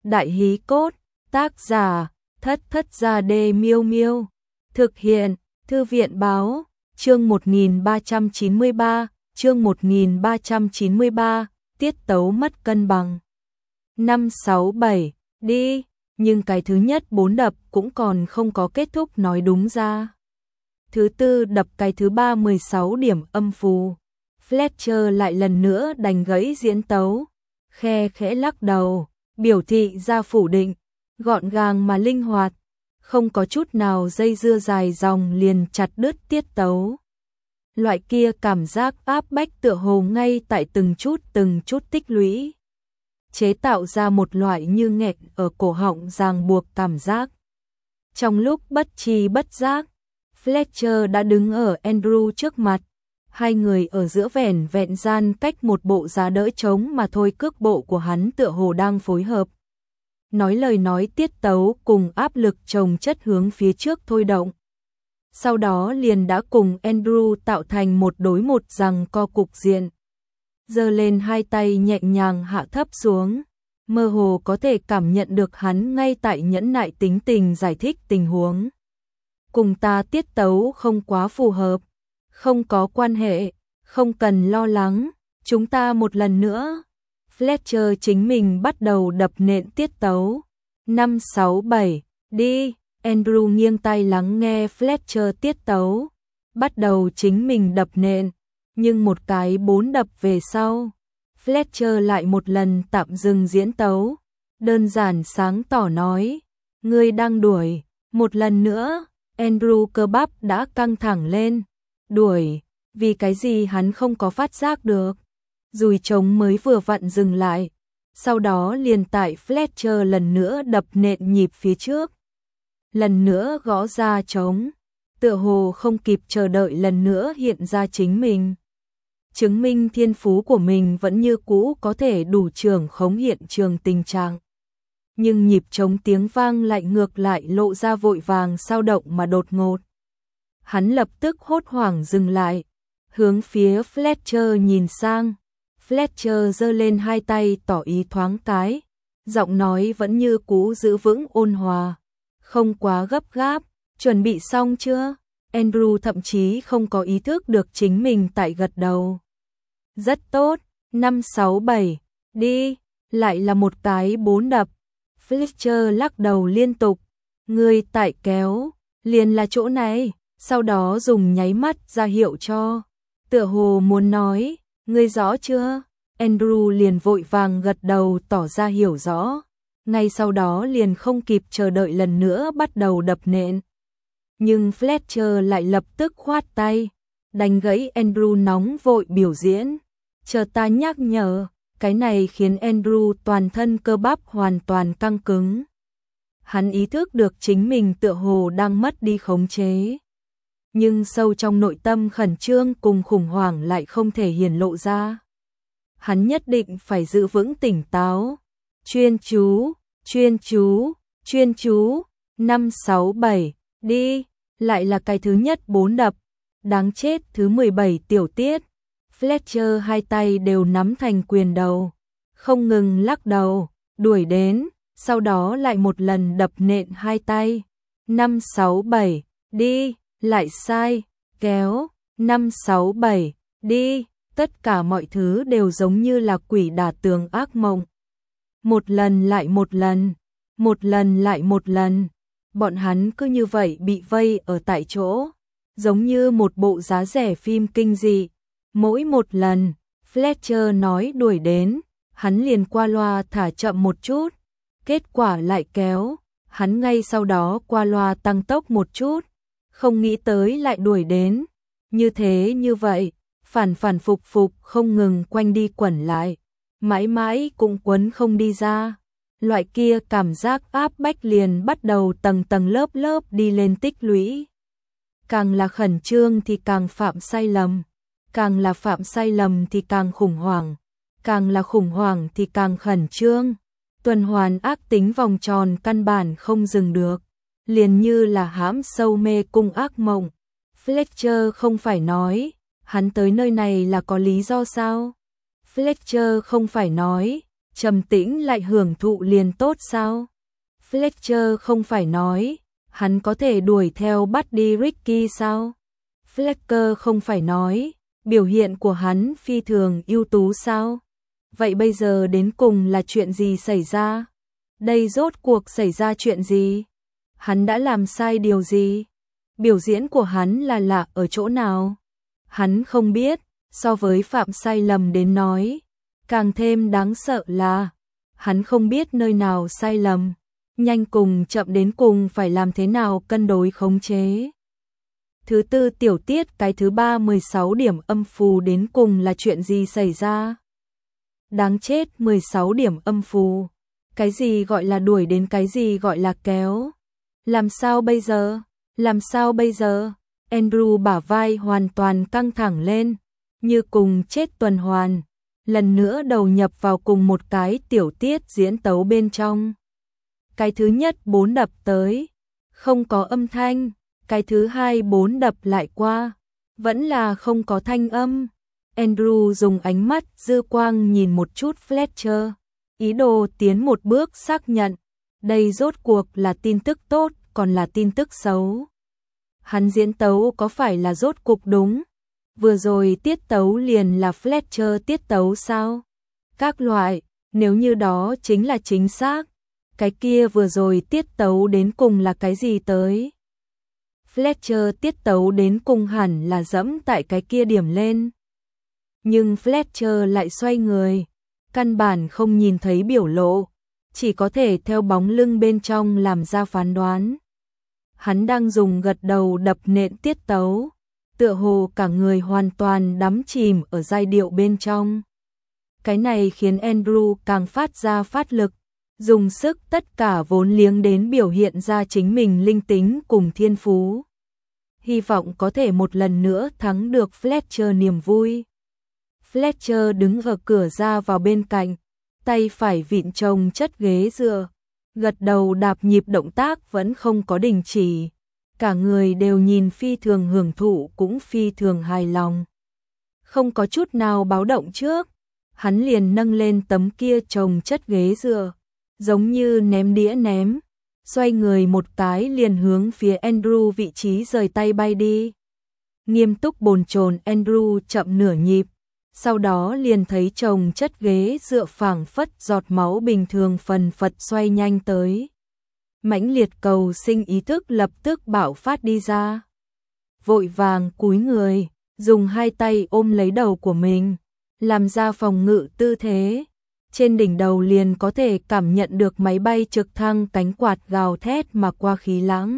Đại hí cốt, tác giả, Thất Thất Gia Đê Miêu Miêu. Thực hiện, Thư viện báo, chương 1393, chương 1393, tiết tấu mất cân bằng. 5, 6, 7, đi, nhưng cái thứ nhất 4 đập cũng còn không có kết thúc nói đúng ra. Thứ tư đập cái thứ ba 16 điểm âm phù. Fletcher lại lần nữa đành gãy diễn tấu, khe khẽ lắc đầu, biểu thị ra phủ định, gọn gàng mà linh hoạt, không có chút nào dây dưa dài dòng liền chặt đứt tiết tấu. Loại kia cảm giác áp bách tựa hồ ngay tại từng chút tích lũy, chế tạo ra một loại như nghẹt ở cổ họng ràng buộc cảm giác. Trong lúc bất tri bất giác, Fletcher đã đứng ở Andrew trước mặt, hai người ở giữa vẻn vẹn gian cách một bộ giá đỡ trống mà thôi, cước bộ của hắn tựa hồ đang phối hợp. Nói lời nói tiết tấu cùng áp lực chồng chất hướng phía trước thôi động. Sau đó liền đã cùng Andrew tạo thành một đối một giằng co cục diện. Giơ lên hai tay nhẹ nhàng hạ thấp xuống, mơ hồ có thể cảm nhận được hắn ngay tại nhẫn nại tính tình giải thích tình huống. Cùng ta tiết tấu không quá phù hợp, không có quan hệ, không cần lo lắng, chúng ta một lần nữa. Fletcher chính mình bắt đầu đập nện tiết tấu. 5, 6, 7, đi. Andrew nghiêng tai lắng nghe Fletcher tiết tấu, bắt đầu chính mình đập nện, nhưng một cái 4 đập về sau, Fletcher lại một lần tạm dừng diễn tấu, đơn giản sáng tỏ nói, ngươi đang đuổi, một lần nữa. Andrew cơ bắp đã căng thẳng lên, đuổi, vì cái gì hắn không có phát giác được. Dùi trống mới vừa vặn dừng lại, sau đó liền tại Fletcher lần nữa đập nện nhịp phía trước. Lần nữa gõ ra trống, tựa hồ không kịp chờ đợi lần nữa hiện ra chính mình. Chứng minh thiên phú của mình vẫn như cũ có thể đủ trưởng khống hiện trường tình trạng. Nhưng nhịp trống tiếng vang lại ngược lại lộ ra vội vàng sao động mà đột ngột. Hắn lập tức hốt hoảng dừng lại, hướng phía Fletcher nhìn sang. Fletcher giơ lên hai tay tỏ ý thoáng cái, giọng nói vẫn như cũ giữ vững ôn hòa, không quá gấp gáp, chuẩn bị xong chưa? Andrew thậm chí không có ý thức được chính mình tại gật đầu. Rất tốt, 5, 6, 7, đi, lại là một cái 4 đập. Fletcher lắc đầu liên tục, ngươi tại kéo, liền là chỗ này, sau đó dùng nháy mắt ra hiệu cho, tựa hồ muốn nói, ngươi rõ chưa? Andrew liền vội vàng gật đầu tỏ ra hiểu rõ, ngay sau đó liền không kịp chờ đợi lần nữa bắt đầu đập nện. Nhưng Fletcher lại lập tức khoát tay, đánh gãy Andrew nóng vội biểu diễn, chờ ta nhắc nhở. Cái này khiến Andrew toàn thân cơ bắp hoàn toàn căng cứng. Hắn ý thức được chính mình tựa hồ đang mất đi khống chế. Nhưng sâu trong nội tâm khẩn trương cùng khủng hoảng lại không thể hiển lộ ra. Hắn nhất định phải giữ vững tỉnh táo. Chuyên chú, chuyên chú, chuyên chú. 5, 6, 7, đi. Lại là cái thứ nhất 4 đập. Đáng chết, thứ 17 tiểu tiết. Fletcher hai tay đều nắm thành quyền đầu, không ngừng lắc đầu, đuổi đến, sau đó lại một lần đập nện hai tay. 5, 6, 7, đi, lại sai, kéo, 5, 6, 7, đi, tất cả mọi thứ đều giống như là quỷ đả tường ác mộng. Một lần lại một lần, một lần lại một lần, bọn hắn cứ như vậy bị vây ở tại chỗ, giống như một bộ giá rẻ phim kinh dị. Mỗi một lần, Fletcher nói đuổi đến, hắn liền qua loa thả chậm một chút, kết quả lại kéo, hắn ngay sau đó qua loa tăng tốc một chút, không nghĩ tới lại đuổi đến, như thế như vậy, phản phản phục phục không ngừng quanh đi quẩn lại, mãi mãi cũng quấn không đi ra. Loại kia cảm giác áp bách liền bắt đầu tầng tầng lớp lớp đi lên tích lũy. Càng là khẩn trương thì càng phạm sai lầm. Càng là phạm sai lầm thì càng khủng hoảng, càng là khủng hoảng thì càng khẩn trương. Tuần hoàn ác tính vòng tròn căn bản không dừng được, liền như là hãm sâu mê cung ác mộng. Fletcher không phải nói, hắn tới nơi này là có lý do sao? Fletcher không phải nói, trầm tĩnh lại hưởng thụ liền tốt sao? Fletcher không phải nói, hắn có thể đuổi theo bắt đi Ricky sao? Fletcher không phải nói, biểu hiện của hắn phi thường ưu tú sao? Vậy bây giờ đến cùng là chuyện gì xảy ra? Đây rốt cuộc xảy ra chuyện gì? Hắn đã làm sai điều gì? Biểu diễn của hắn là lạ ở chỗ nào? Hắn không biết, so với phạm sai lầm đến nói, càng thêm đáng sợ là hắn không biết nơi nào sai lầm, nhanh cùng chậm đến cùng phải làm thế nào cân đối khống chế. Thứ tư tiểu tiết cái thứ 16 điểm âm phù đến cùng là chuyện gì xảy ra? Đáng chết, 16 điểm âm phù. Cái gì gọi là đuổi đến, cái gì gọi là kéo? Làm sao bây giờ? Làm sao bây giờ? Andrew bả vai hoàn toàn căng thẳng lên, như cùng chết tuần hoàn, lần nữa đầu nhập vào cùng một cái tiểu tiết diễn tấu bên trong. Cái thứ nhất 4 đập tới, không có âm thanh, cái thứ hai 4 đập lại qua, vẫn là không có thanh âm. Andrew dùng ánh mắt dư quang nhìn một chút Fletcher, ý đồ tiến một bước xác nhận, đây rốt cuộc là tin tức tốt còn là tin tức xấu. Hắn diễn tấu có phải là rốt cục đúng? Vừa rồi tiết tấu liền là Fletcher tiết tấu sao? Các loại, nếu như đó chính là chính xác, cái kia vừa rồi tiết tấu đến cùng là cái gì tới? Fletcher tiết tấu đến cùng hẳn là dẫm tại cái kia điểm lên. Nhưng Fletcher lại xoay người, căn bản không nhìn thấy biểu lộ, chỉ có thể theo bóng lưng bên trong làm ra phán đoán. Hắn đang dùng gật đầu đập nện tiết tấu, tựa hồ cả người hoàn toàn đắm chìm ở giai điệu bên trong. Cái này khiến Andrew càng phát ra phát lực, dùng sức tất cả vốn liếng đến biểu hiện ra chính mình linh tính cùng thiên phú. Hy vọng có thể một lần nữa thắng được Fletcher niềm vui. Fletcher đứng ở cửa ra vào bên cạnh, tay phải vịn chồng chất ghế dựa, gật đầu đạp nhịp động tác vẫn không có đình chỉ. Cả người đều nhìn phi thường hưởng thụ cũng phi thường hài lòng. Không có chút nào báo động trước, hắn liền nâng lên tấm kia chồng chất ghế dựa, giống như ném đĩa ném, xoay người một cái liền hướng phía Andrew vị trí rời tay bay đi. Nghiêm túc bồn chồn Andrew chậm nửa nhịp, sau đó liền thấy chồng chất ghế dựa phảng phất giọt máu bình thường phần phật xoay nhanh tới. Mãnh liệt cầu sinh ý thức lập tức bạo phát đi ra. Vội vàng cúi người, dùng hai tay ôm lấy đầu của mình, làm ra phòng ngự tư thế. Trên đỉnh đầu liền có thể cảm nhận được máy bay trực thăng cánh quạt gào thét mà qua khí lãng.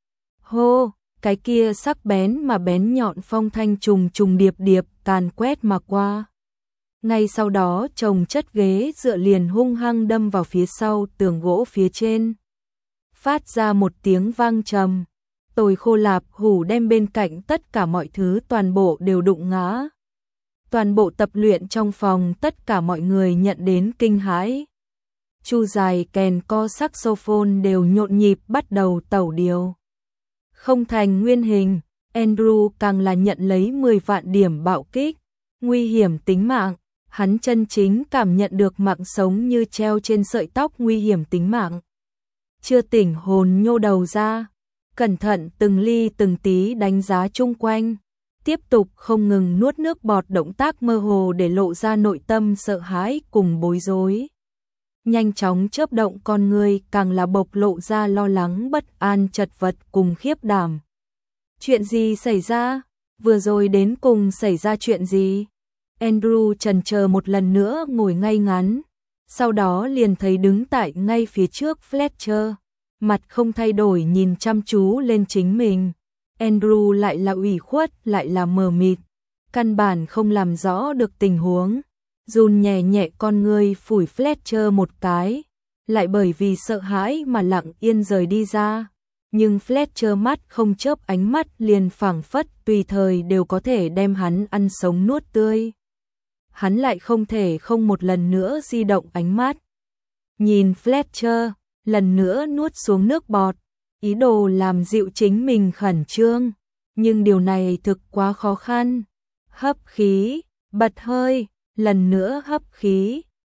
Hô, cái kia sắc bén mà bén nhọn phong thanh trùng trùng điệp điệp càn quét mà qua. Ngay sau đó chồng chất ghế dựa liền hung hăng đâm vào phía sau tường gỗ phía trên. Phát ra một tiếng vang trầm, tồi khô lạp hủ đem bên cạnh tất cả mọi thứ toàn bộ đều đụng ngã. Toàn bộ tập luyện trong phòng tất cả mọi người nhận đến kinh hãi. Chu dài kèn co saxophone đều nhộn nhịp bắt đầu tẩu điều. Không thành nguyên hình, Andrew càng là nhận lấy 10 vạn điểm bạo kích, nguy hiểm tính mạng. Hắn chân chính cảm nhận được mạng sống như treo trên sợi tóc, nguy hiểm tính mạng. Chưa tỉnh hồn nhô đầu ra, cẩn thận từng ly từng tí đánh giá chung quanh, tiếp tục không ngừng nuốt nước bọt, động tác mơ hồ để lộ ra nội tâm sợ hãi cùng bối rối. Nhanh chóng chớp động con người càng là bộc lộ ra lo lắng, bất an, chật vật cùng khiếp đảm. Chuyện gì xảy ra? Vừa rồi đến cùng xảy ra chuyện gì? Andrew chần chờ một lần nữa ngồi ngay ngắn, sau đó liền thấy đứng tại ngay phía trước Fletcher, mặt không thay đổi nhìn chăm chú lên chính mình. Andrew lại là ủy khuất lại là mờ mịt, căn bản không làm rõ được tình huống, run nhẹ nhẹ con ngươi phủi Fletcher một cái, lại bởi vì sợ hãi mà lặng yên rời đi ra. Nhưng Fletcher mắt không chớp ánh mắt liền phảng phất tùy thời đều có thể đem hắn ăn sống nuốt tươi. Hắn lại không thể không một lần nữa di động ánh mắt. Nhìn Fletcher, lần nữa nuốt xuống nước bọt, ý đồ làm dịu chính mình khẩn trương, nhưng điều này thực quá khó khăn. Hấp khí, bật hơi, lần nữa hấp khí,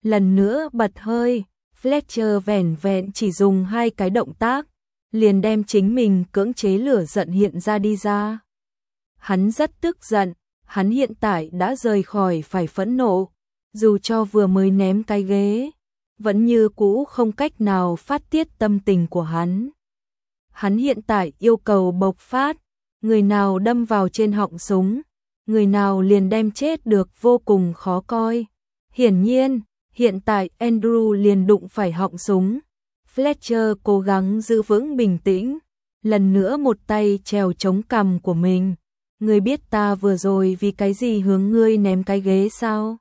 lần nữa bật hơi. Fletcher vẻn vẹn chỉ dùng 2 cái động tác, liền đem chính mình cưỡng chế lửa giận hiện ra đi ra. Hắn rất tức giận, hắn hiện tại đã rời khỏi phải phẫn nộ, dù cho vừa mới ném cái ghế, vẫn như cũ không cách nào phát tiết tâm tình của hắn. Hắn hiện tại yêu cầu bộc phát, người nào đâm vào trên họng súng, người nào liền đem chết được vô cùng khó coi. Hiển nhiên, hiện tại Andrew liền đụng phải họng súng. Fletcher cố gắng giữ vững bình tĩnh, lần nữa một tay trèo chống cằm của mình. Ngươi biết ta vừa rồi vì cái gì hướng ngươi ném cái ghế sao?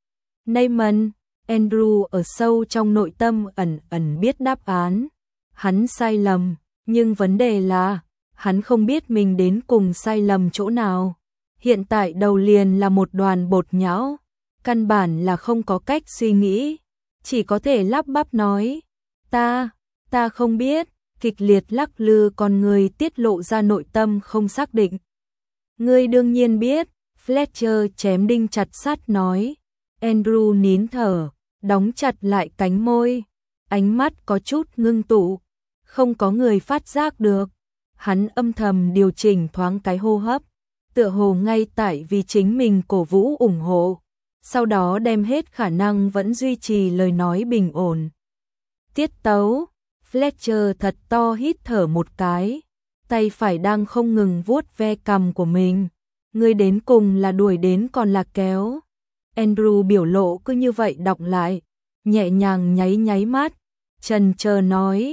Neyman, Andrew ở sâu trong nội tâm ẩn ẩn biết đáp án. Hắn sai lầm, nhưng vấn đề là, hắn không biết mình đến cùng sai lầm chỗ nào. Hiện tại đầu liền là một đoàn bột nhão, căn bản là không có cách suy nghĩ, chỉ có thể lắp bắp nói, ta không biết, kịch liệt lắc lư con người tiết lộ ra nội tâm không xác định. Ngươi đương nhiên biết, Fletcher chém đinh chặt sắt nói. Andrew nín thở, đóng chặt lại cánh môi, ánh mắt có chút ngưng tụ, không có người phát giác được. Hắn âm thầm điều chỉnh thoáng cái hô hấp, tựa hồ ngay tại vì chính mình cổ vũ ủng hộ, sau đó đem hết khả năng vẫn duy trì lời nói bình ổn. Tiết tấu, Fletcher thật to hít thở một cái, tay phải đang không ngừng vuốt ve cằm của mình. Ngươi đến cùng là đuổi đến còn là kéo. Andrew biểu lộ cứ như vậy đọng lại, nhẹ nhàng nháy mắt, chần chờ nói,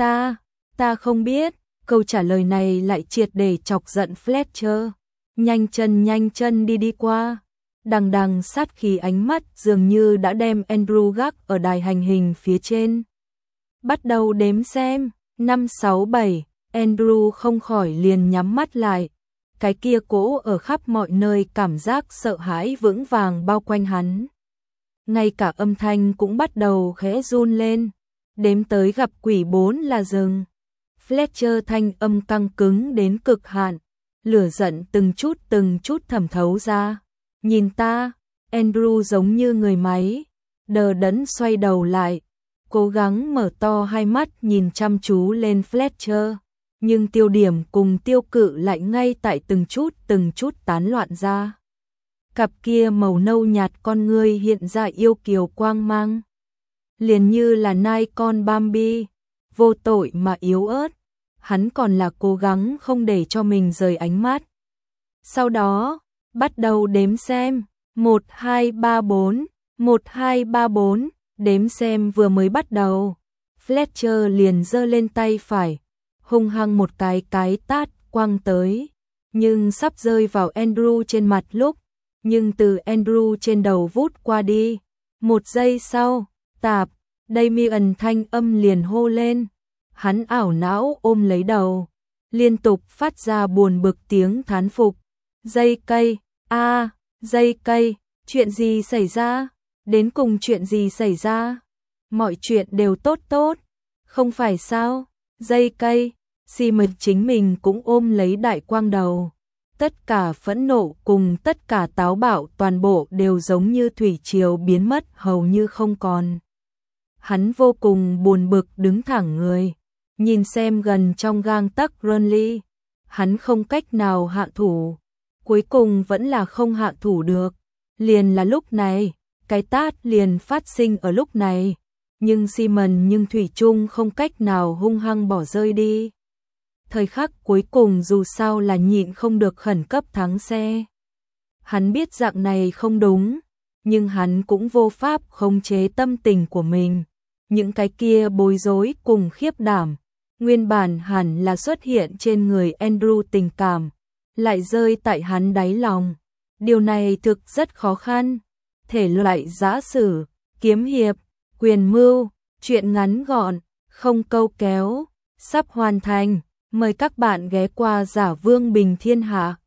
ta không biết. Câu trả lời này lại triệt để chọc giận Fletcher. Nhanh chân đi qua. Đằng đằng sát khí ánh mắt dường như đã đem Andrew gác ở đài hành hình phía trên. Bắt đầu đếm xem, 5, 6, 7, Andrew không khỏi liền nhắm mắt lại. Cái kia cố ở khắp mọi nơi cảm giác sợ hãi vững vàng bao quanh hắn. Ngay cả âm thanh cũng bắt đầu khẽ run lên. Đếm tới gặp quỷ 4 là dừng. Fletcher thanh âm căng cứng đến cực hạn, lửa giận từng chút thẩm thấu ra. Nhìn ta, Andrew giống như người máy, đờ đẫn xoay đầu lại, cố gắng mở to hai mắt nhìn chăm chú lên Fletcher, nhưng tiêu điểm cùng tiêu cự lại ngay tại từng chút tán loạn ra. Cặp kia màu nâu nhạt con ngươi hiện ra yêu kiều quang mang, liền như là nai con Bambi, vô tội mà yếu ớt. Hắn còn là cố gắng không để cho mình rời ánh mắt. Sau đó, bắt đầu đếm xem, 1, 2, 3, 4, 1, 2, 3, 4, đếm xem vừa mới bắt đầu. Fletcher liền giơ lên tay phải, hung hăng một cái tát quăng tới, nhưng sắp rơi vào Andrew trên mặt lúc, nhưng từ Andrew trên đầu vút qua đi. 1 giây sau, tạp, Damien thanh âm liền hô lên. Hắn ảo não ôm lấy đầu, liên tục phát ra buồn bực tiếng thán phục. Dây cây, dây cây, chuyện gì xảy ra? Đến cùng chuyện gì xảy ra? Mọi chuyện đều tốt, không phải sao? Dây cây, Simon chính mình cũng ôm lấy đại quang đầu. Tất cả phẫn nộ cùng tất cả táo bạo toàn bộ đều giống như thủy triều biến mất hầu như không còn. Hắn vô cùng buồn bực đứng thẳng người. Nhìn xem gần trong gang tấc Burnley, hắn không cách nào hạ thủ, cuối cùng vẫn là không hạ thủ được. Liền là lúc này, cái tát liền phát sinh ở lúc này, nhưng Simon thủy chung không cách nào hung hăng bỏ rơi đi. Thời khắc cuối cùng dù sao là nhịn không được khẩn cấp thắng xe. Hắn biết dạng này không đúng, nhưng hắn cũng vô pháp khống chế tâm tình của mình. Những cái kia bối rối cùng khiếp đảm, nguyên bản hẳn là xuất hiện trên người Andrew tình cảm, lại rơi tại hắn đáy lòng. Điều này thực rất khó khăn. Thể loại giã sử, kiếm hiệp, quyền mưu, truyện ngắn gọn, không câu kéo, sắp hoàn thành. Mời các bạn ghé qua Giả Vương Bình Thiên Hạ.